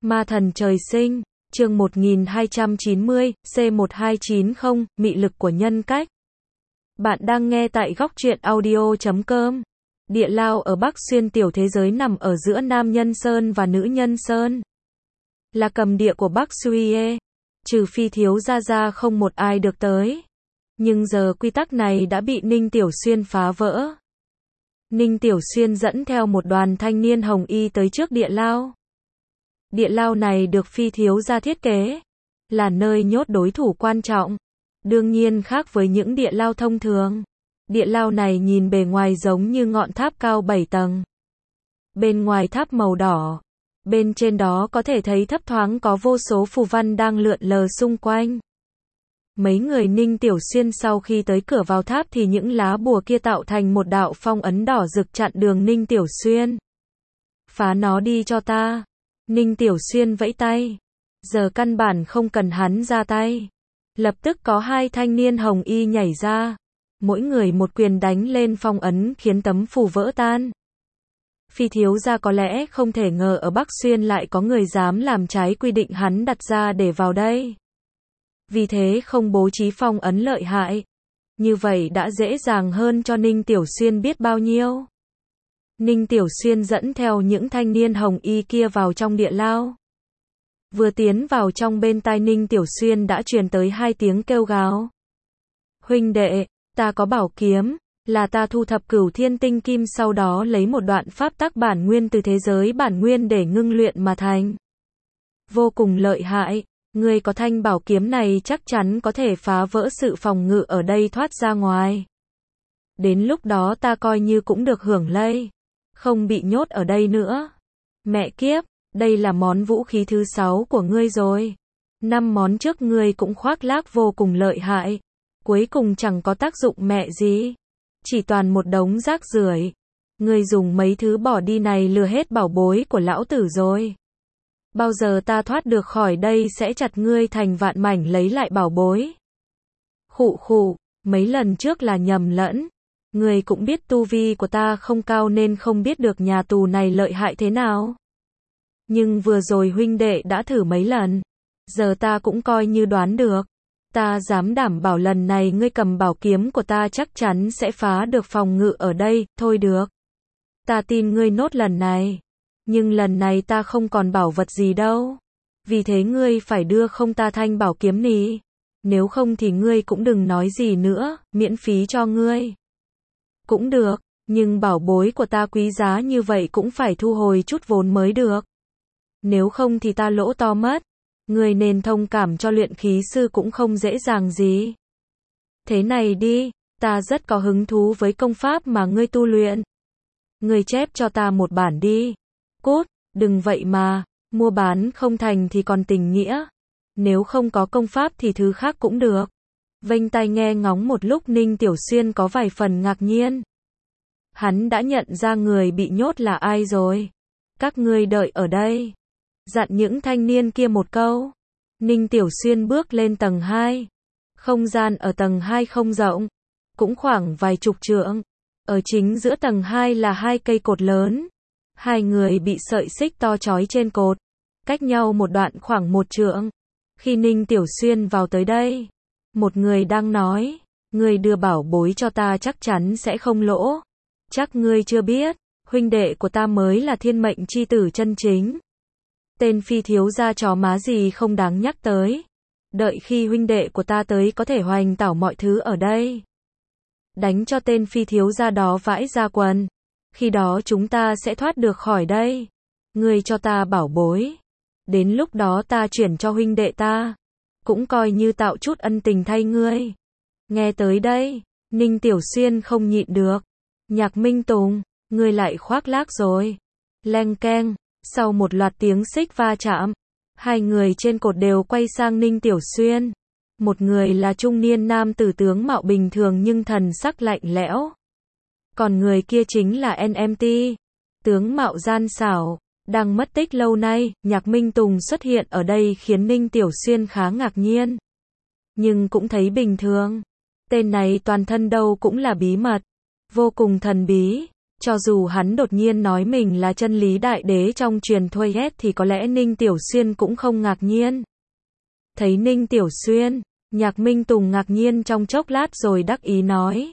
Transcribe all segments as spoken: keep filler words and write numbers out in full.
Ma thần trời sinh, chương một nghìn hai trăm chín mươi, C một hai chín không, mị lực của nhân cách. Bạn đang nghe tại góc truyện audio chấm com. Địa lao ở Bắc Xuyên tiểu thế giới nằm ở giữa Nam Nhân Sơn và Nữ Nhân Sơn. Là cầm địa của Bắc Xuye. Trừ phi thiếu gia gia không một ai được tới. Nhưng giờ quy tắc này đã bị Ninh Tiểu Xuyên phá vỡ. Ninh Tiểu Xuyên dẫn theo một đoàn thanh niên hồng y tới trước địa lao. Địa lao này được phi thiếu gia thiết kế, là nơi nhốt đối thủ quan trọng. Đương nhiên khác với những địa lao thông thường. Địa lao này nhìn bề ngoài giống như ngọn tháp cao bảy tầng. Bên ngoài tháp màu đỏ, bên trên đó có thể thấy thấp thoáng có vô số phù văn đang lượn lờ xung quanh. Mấy người Ninh Tiểu Xuyên sau khi tới cửa vào tháp thì những lá bùa kia tạo thành một đạo phong ấn đỏ rực chặn đường Ninh Tiểu Xuyên. Phá nó đi cho ta. Ninh Tiểu Xuyên vẫy tay. Giờ căn bản không cần hắn ra tay. Lập tức có hai thanh niên hồng y nhảy ra. Mỗi người một quyền đánh lên phong ấn khiến tấm phù vỡ tan. Phi thiếu gia có lẽ không thể ngờ ở Bắc Xuyên lại có người dám làm trái quy định hắn đặt ra để vào đây. Vì thế không bố trí phong ấn lợi hại. Như vậy đã dễ dàng hơn cho Ninh Tiểu Xuyên biết bao nhiêu. Ninh Tiểu Xuyên dẫn theo những thanh niên hồng y kia vào trong địa lao. Vừa tiến vào trong bên tai Ninh Tiểu Xuyên đã truyền tới hai tiếng kêu gào. Huynh đệ, ta có bảo kiếm, là ta thu thập cửu thiên tinh kim sau đó lấy một đoạn pháp tắc bản nguyên từ thế giới bản nguyên để ngưng luyện mà thành. Vô cùng lợi hại, ngươi có thanh bảo kiếm này chắc chắn có thể phá vỡ sự phòng ngự ở đây thoát ra ngoài. Đến lúc đó ta coi như cũng được hưởng lây. Không bị nhốt ở đây nữa. Mẹ kiếp, đây là món vũ khí thứ sáu của ngươi rồi. Năm món trước ngươi cũng khoác lác vô cùng lợi hại. Cuối cùng chẳng có tác dụng mẹ gì. Chỉ toàn một đống rác rưởi. Ngươi dùng mấy thứ bỏ đi này lừa hết bảo bối của lão tử rồi. Bao giờ ta thoát được khỏi đây sẽ chặt ngươi thành vạn mảnh lấy lại bảo bối. Khụ khụ, mấy lần trước là nhầm lẫn. Người cũng biết tu vi của ta không cao nên không biết được nhà tù này lợi hại thế nào. Nhưng vừa rồi huynh đệ đã thử mấy lần. Giờ ta cũng coi như đoán được. Ta dám đảm bảo lần này ngươi cầm bảo kiếm của ta chắc chắn sẽ phá được phòng ngự ở đây. Thôi được. Ta tin ngươi nốt lần này. Nhưng lần này ta không còn bảo vật gì đâu. Vì thế ngươi phải đưa không ta thanh bảo kiếm nì. Nếu không thì ngươi cũng đừng nói gì nữa, miễn phí cho ngươi. Cũng được, nhưng bảo bối của ta quý giá như vậy cũng phải thu hồi chút vốn mới được. Nếu không thì ta lỗ to mất. Người nên thông cảm cho luyện khí sư cũng không dễ dàng gì. Thế này đi, ta rất có hứng thú với công pháp mà ngươi tu luyện. Ngươi chép cho ta một bản đi. Cút, đừng vậy mà, mua bán không thành thì còn tình nghĩa. Nếu không có công pháp thì thứ khác cũng được. Vênh tai nghe ngóng một lúc Ninh Tiểu Xuyên có vài phần ngạc nhiên. Hắn đã nhận ra người bị nhốt là ai rồi. Các ngươi đợi ở đây. Dặn những thanh niên kia một câu. Ninh Tiểu Xuyên bước lên tầng hai. Không gian ở tầng hai không rộng. Cũng khoảng vài chục trượng. Ở chính giữa tầng hai là hai cây cột lớn. Hai người bị sợi xích to chói trên cột. Cách nhau một đoạn khoảng một trượng. Khi Ninh Tiểu Xuyên vào tới đây. Một người đang nói, ngươi đưa bảo bối cho ta chắc chắn sẽ không lỗ. Chắc ngươi chưa biết, huynh đệ của ta mới là thiên mệnh chi tử chân chính. Tên phi thiếu gia chó má gì không đáng nhắc tới. Đợi khi huynh đệ của ta tới có thể hoành tảo mọi thứ ở đây. Đánh cho tên phi thiếu gia đó vãi ra quần. Khi đó chúng ta sẽ thoát được khỏi đây. Ngươi cho ta bảo bối. Đến lúc đó ta chuyển cho huynh đệ ta. Cũng coi như tạo chút ân tình thay ngươi. Nghe tới đây, Ninh Tiểu Xuyên không nhịn được. Nhạc Minh Tùng, ngươi lại khoác lác rồi. Leng keng, sau một loạt tiếng xích va chạm, hai người trên cột đều quay sang Ninh Tiểu Xuyên. Một người là trung niên nam tử tướng mạo bình thường nhưng thần sắc lạnh lẽo. Còn người kia chính là en em tê, tướng mạo gian xảo. Đang mất tích lâu nay, Nhạc Minh Tùng xuất hiện ở đây khiến Ninh Tiểu Xuyên khá ngạc nhiên. Nhưng cũng thấy bình thường. Tên này toàn thân đâu cũng là bí mật. Vô cùng thần bí. Cho dù hắn đột nhiên nói mình là chân lý đại đế trong truyền thuyết thì có lẽ Ninh Tiểu Xuyên cũng không ngạc nhiên. Thấy Ninh Tiểu Xuyên, Nhạc Minh Tùng ngạc nhiên trong chốc lát rồi đắc ý nói.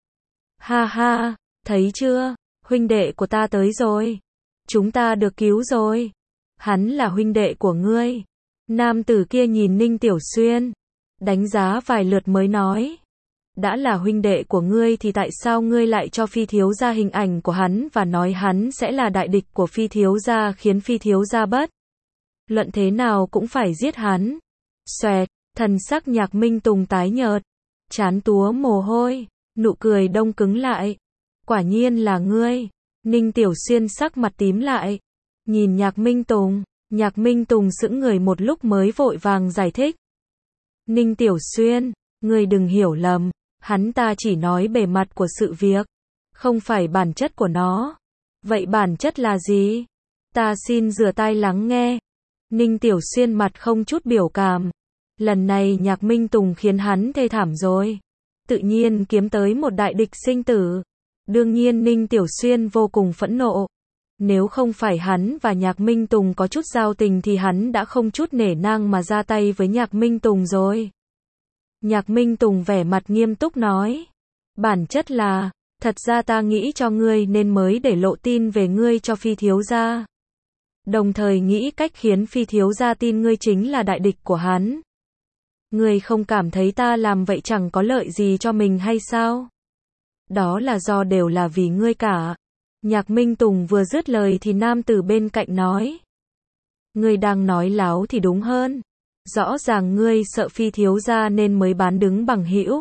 Ha ha, thấy chưa, huynh đệ của ta tới rồi. Chúng ta được cứu rồi. Hắn là huynh đệ của ngươi. Nam tử kia nhìn Ninh Tiểu Xuyên, đánh giá vài lượt mới nói. Đã là huynh đệ của ngươi thì tại sao ngươi lại cho Phi thiếu gia hình ảnh của hắn và nói hắn sẽ là đại địch của Phi thiếu gia, khiến Phi thiếu gia bất luận thế nào cũng phải giết hắn. Xoẹt, thần sắc Nhạc Minh Tùng tái nhợt, trán túa mồ hôi, nụ cười đông cứng lại. Quả nhiên là ngươi. Ninh Tiểu Xuyên sắc mặt tím lại, nhìn Nhạc Minh Tùng. Nhạc Minh Tùng sững người một lúc mới vội vàng giải thích. Ninh Tiểu Xuyên, ngươi đừng hiểu lầm, hắn ta chỉ nói bề mặt của sự việc, không phải bản chất của nó. Vậy bản chất là gì? Ta xin rửa tai lắng nghe. Ninh Tiểu Xuyên mặt không chút biểu cảm. Lần này Nhạc Minh Tùng khiến hắn thê thảm rồi. Tự nhiên kiếm tới một đại địch sinh tử. Đương nhiên Ninh Tiểu Xuyên vô cùng phẫn nộ. Nếu không phải hắn và Nhạc Minh Tùng có chút giao tình thì hắn đã không chút nể nang mà ra tay với Nhạc Minh Tùng rồi. Nhạc Minh Tùng vẻ mặt nghiêm túc nói. Bản chất là, thật ra ta nghĩ cho ngươi nên mới để lộ tin về ngươi cho Phi thiếu gia. Đồng thời nghĩ cách khiến Phi thiếu gia tin ngươi chính là đại địch của hắn. Ngươi không cảm thấy ta làm vậy chẳng có lợi gì cho mình hay sao? Đó là do đều là vì ngươi cả. Nhạc Minh Tùng vừa dứt lời thì nam tử bên cạnh nói. Ngươi đang nói láo thì đúng hơn. Rõ ràng ngươi sợ Phi thiếu gia nên mới bán đứng bằng hữu.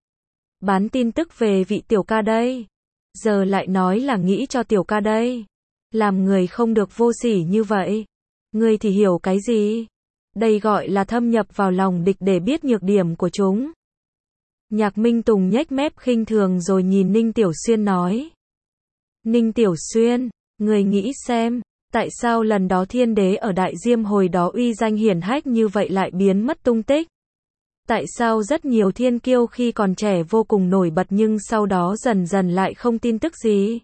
Bán tin tức về vị tiểu ca đây. Giờ lại nói là nghĩ cho tiểu ca đây. Làm người không được vô sỉ như vậy. Ngươi thì hiểu cái gì? Đây gọi là thâm nhập vào lòng địch để biết nhược điểm của chúng. Nhạc Minh Tùng nhếch mép khinh thường rồi nhìn Ninh Tiểu Xuyên nói. Ninh Tiểu Xuyên, người nghĩ xem, tại sao lần đó thiên đế ở Đại Diêm hồi đó uy danh hiển hách như vậy lại biến mất tung tích? Tại sao rất nhiều thiên kiêu khi còn trẻ vô cùng nổi bật nhưng sau đó dần dần lại không tin tức gì?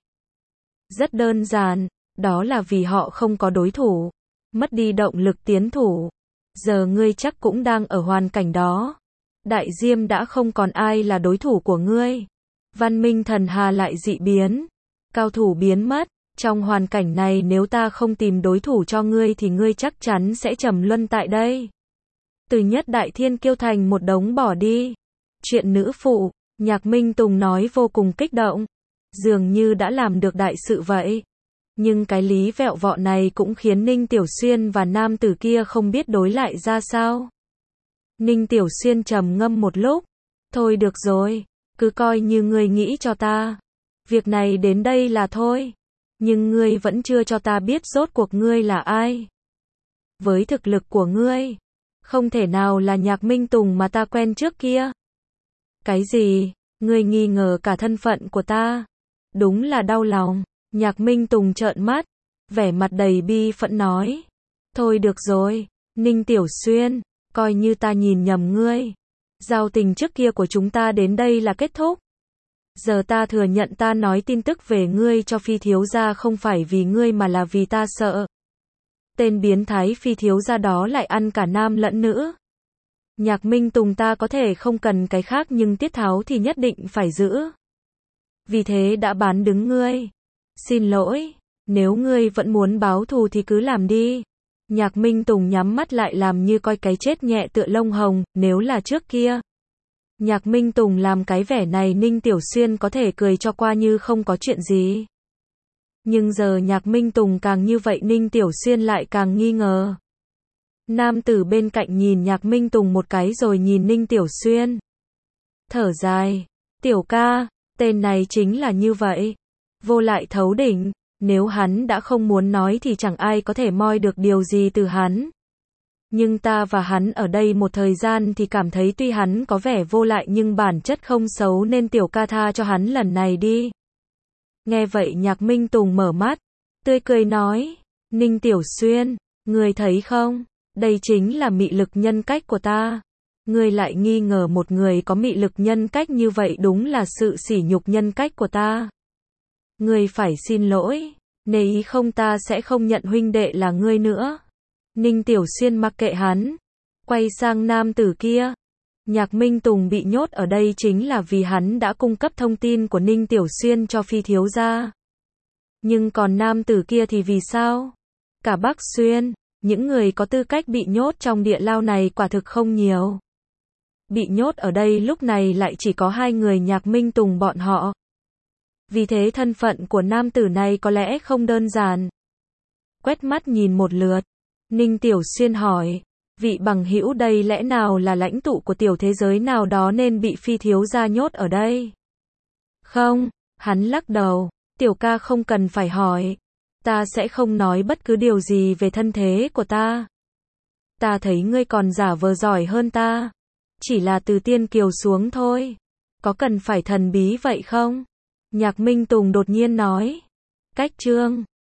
Rất đơn giản, đó là vì họ không có đối thủ, mất đi động lực tiến thủ. Giờ ngươi chắc cũng đang ở hoàn cảnh đó. Đại Diêm đã không còn ai là đối thủ của ngươi. Văn minh thần hà lại dị biến. Cao thủ biến mất. Trong hoàn cảnh này nếu ta không tìm đối thủ cho ngươi thì ngươi chắc chắn sẽ trầm luân tại đây. Từ nhất đại thiên kiêu thành một đống bỏ đi. Chuyện nữ phụ, Nhạc Minh Tùng nói vô cùng kích động. Dường như đã làm được đại sự vậy. Nhưng cái lý vẹo vọ này cũng khiến Ninh Tiểu Xuyên và nam tử kia không biết đối lại ra sao. Ninh Tiểu Xuyên trầm ngâm một lúc. Thôi được rồi, cứ coi như ngươi nghĩ cho ta. Việc này đến đây là thôi. Nhưng ngươi vẫn chưa cho ta biết rốt cuộc ngươi là ai. Với thực lực của ngươi, không thể nào là Nhạc Minh Tùng mà ta quen trước kia. Cái gì? Ngươi nghi ngờ cả thân phận của ta? Đúng là đau lòng. Nhạc Minh Tùng trợn mắt, vẻ mặt đầy bi phẫn nói. Thôi được rồi, Ninh Tiểu Xuyên, coi như ta nhìn nhầm ngươi. Giao tình trước kia của chúng ta đến đây là kết thúc. Giờ ta thừa nhận ta nói tin tức về ngươi cho Phi thiếu gia không phải vì ngươi mà là vì ta sợ. Tên biến thái Phi thiếu gia đó lại ăn cả nam lẫn nữ. Nhạc Minh Tùng ta có thể không cần cái khác nhưng tiết tháo thì nhất định phải giữ. Vì thế đã bán đứng ngươi. Xin lỗi, nếu ngươi vẫn muốn báo thù thì cứ làm đi. Nhạc Minh Tùng nhắm mắt lại làm như coi cái chết nhẹ tựa lông hồng, nếu là trước kia. Nhạc Minh Tùng làm cái vẻ này Ninh Tiểu Xuyên có thể cười cho qua như không có chuyện gì. Nhưng giờ Nhạc Minh Tùng càng như vậy Ninh Tiểu Xuyên lại càng nghi ngờ. Nam tử bên cạnh nhìn Nhạc Minh Tùng một cái rồi nhìn Ninh Tiểu Xuyên. Thở dài, tiểu ca, tên này chính là như vậy. Vô lại thấu đỉnh, nếu hắn đã không muốn nói thì chẳng ai có thể moi được điều gì từ hắn. Nhưng ta và hắn ở đây một thời gian thì cảm thấy tuy hắn có vẻ vô lại nhưng bản chất không xấu nên tiểu ca tha cho hắn lần này đi. Nghe vậy Nhạc Minh Tùng mở mắt, tươi cười nói, Ninh Tiểu Xuyên, ngươi thấy không, đây chính là mị lực nhân cách của ta. Ngươi lại nghi ngờ một người có mị lực nhân cách như vậy đúng là sự sỉ nhục nhân cách của ta. Ngươi phải xin lỗi, nếu ý không ta sẽ không nhận huynh đệ là ngươi nữa. Ninh Tiểu Xuyên mặc kệ hắn, quay sang nam tử kia. Nhạc Minh Tùng bị nhốt ở đây chính là vì hắn đã cung cấp thông tin của Ninh Tiểu Xuyên cho Phi thiếu gia. Nhưng còn nam tử kia thì vì sao? Cả Bắc Xuyên, những người có tư cách bị nhốt trong địa lao này quả thực không nhiều. Bị nhốt ở đây lúc này lại chỉ có hai người Nhạc Minh Tùng bọn họ. Vì thế thân phận của nam tử này có lẽ không đơn giản. Quét mắt nhìn một lượt, Ninh Tiểu Xuyên hỏi, vị bằng hữu đây lẽ nào là lãnh tụ của tiểu thế giới nào đó nên bị Phi thiếu gia nhốt ở đây? Không, hắn lắc đầu, tiểu ca không cần phải hỏi. Ta sẽ không nói bất cứ điều gì về thân thế của ta. Ta thấy ngươi còn giả vờ giỏi hơn ta. Chỉ là từ tiên kiều xuống thôi. Có cần phải thần bí vậy không? Nhạc Minh Tùng đột nhiên nói. Cách chương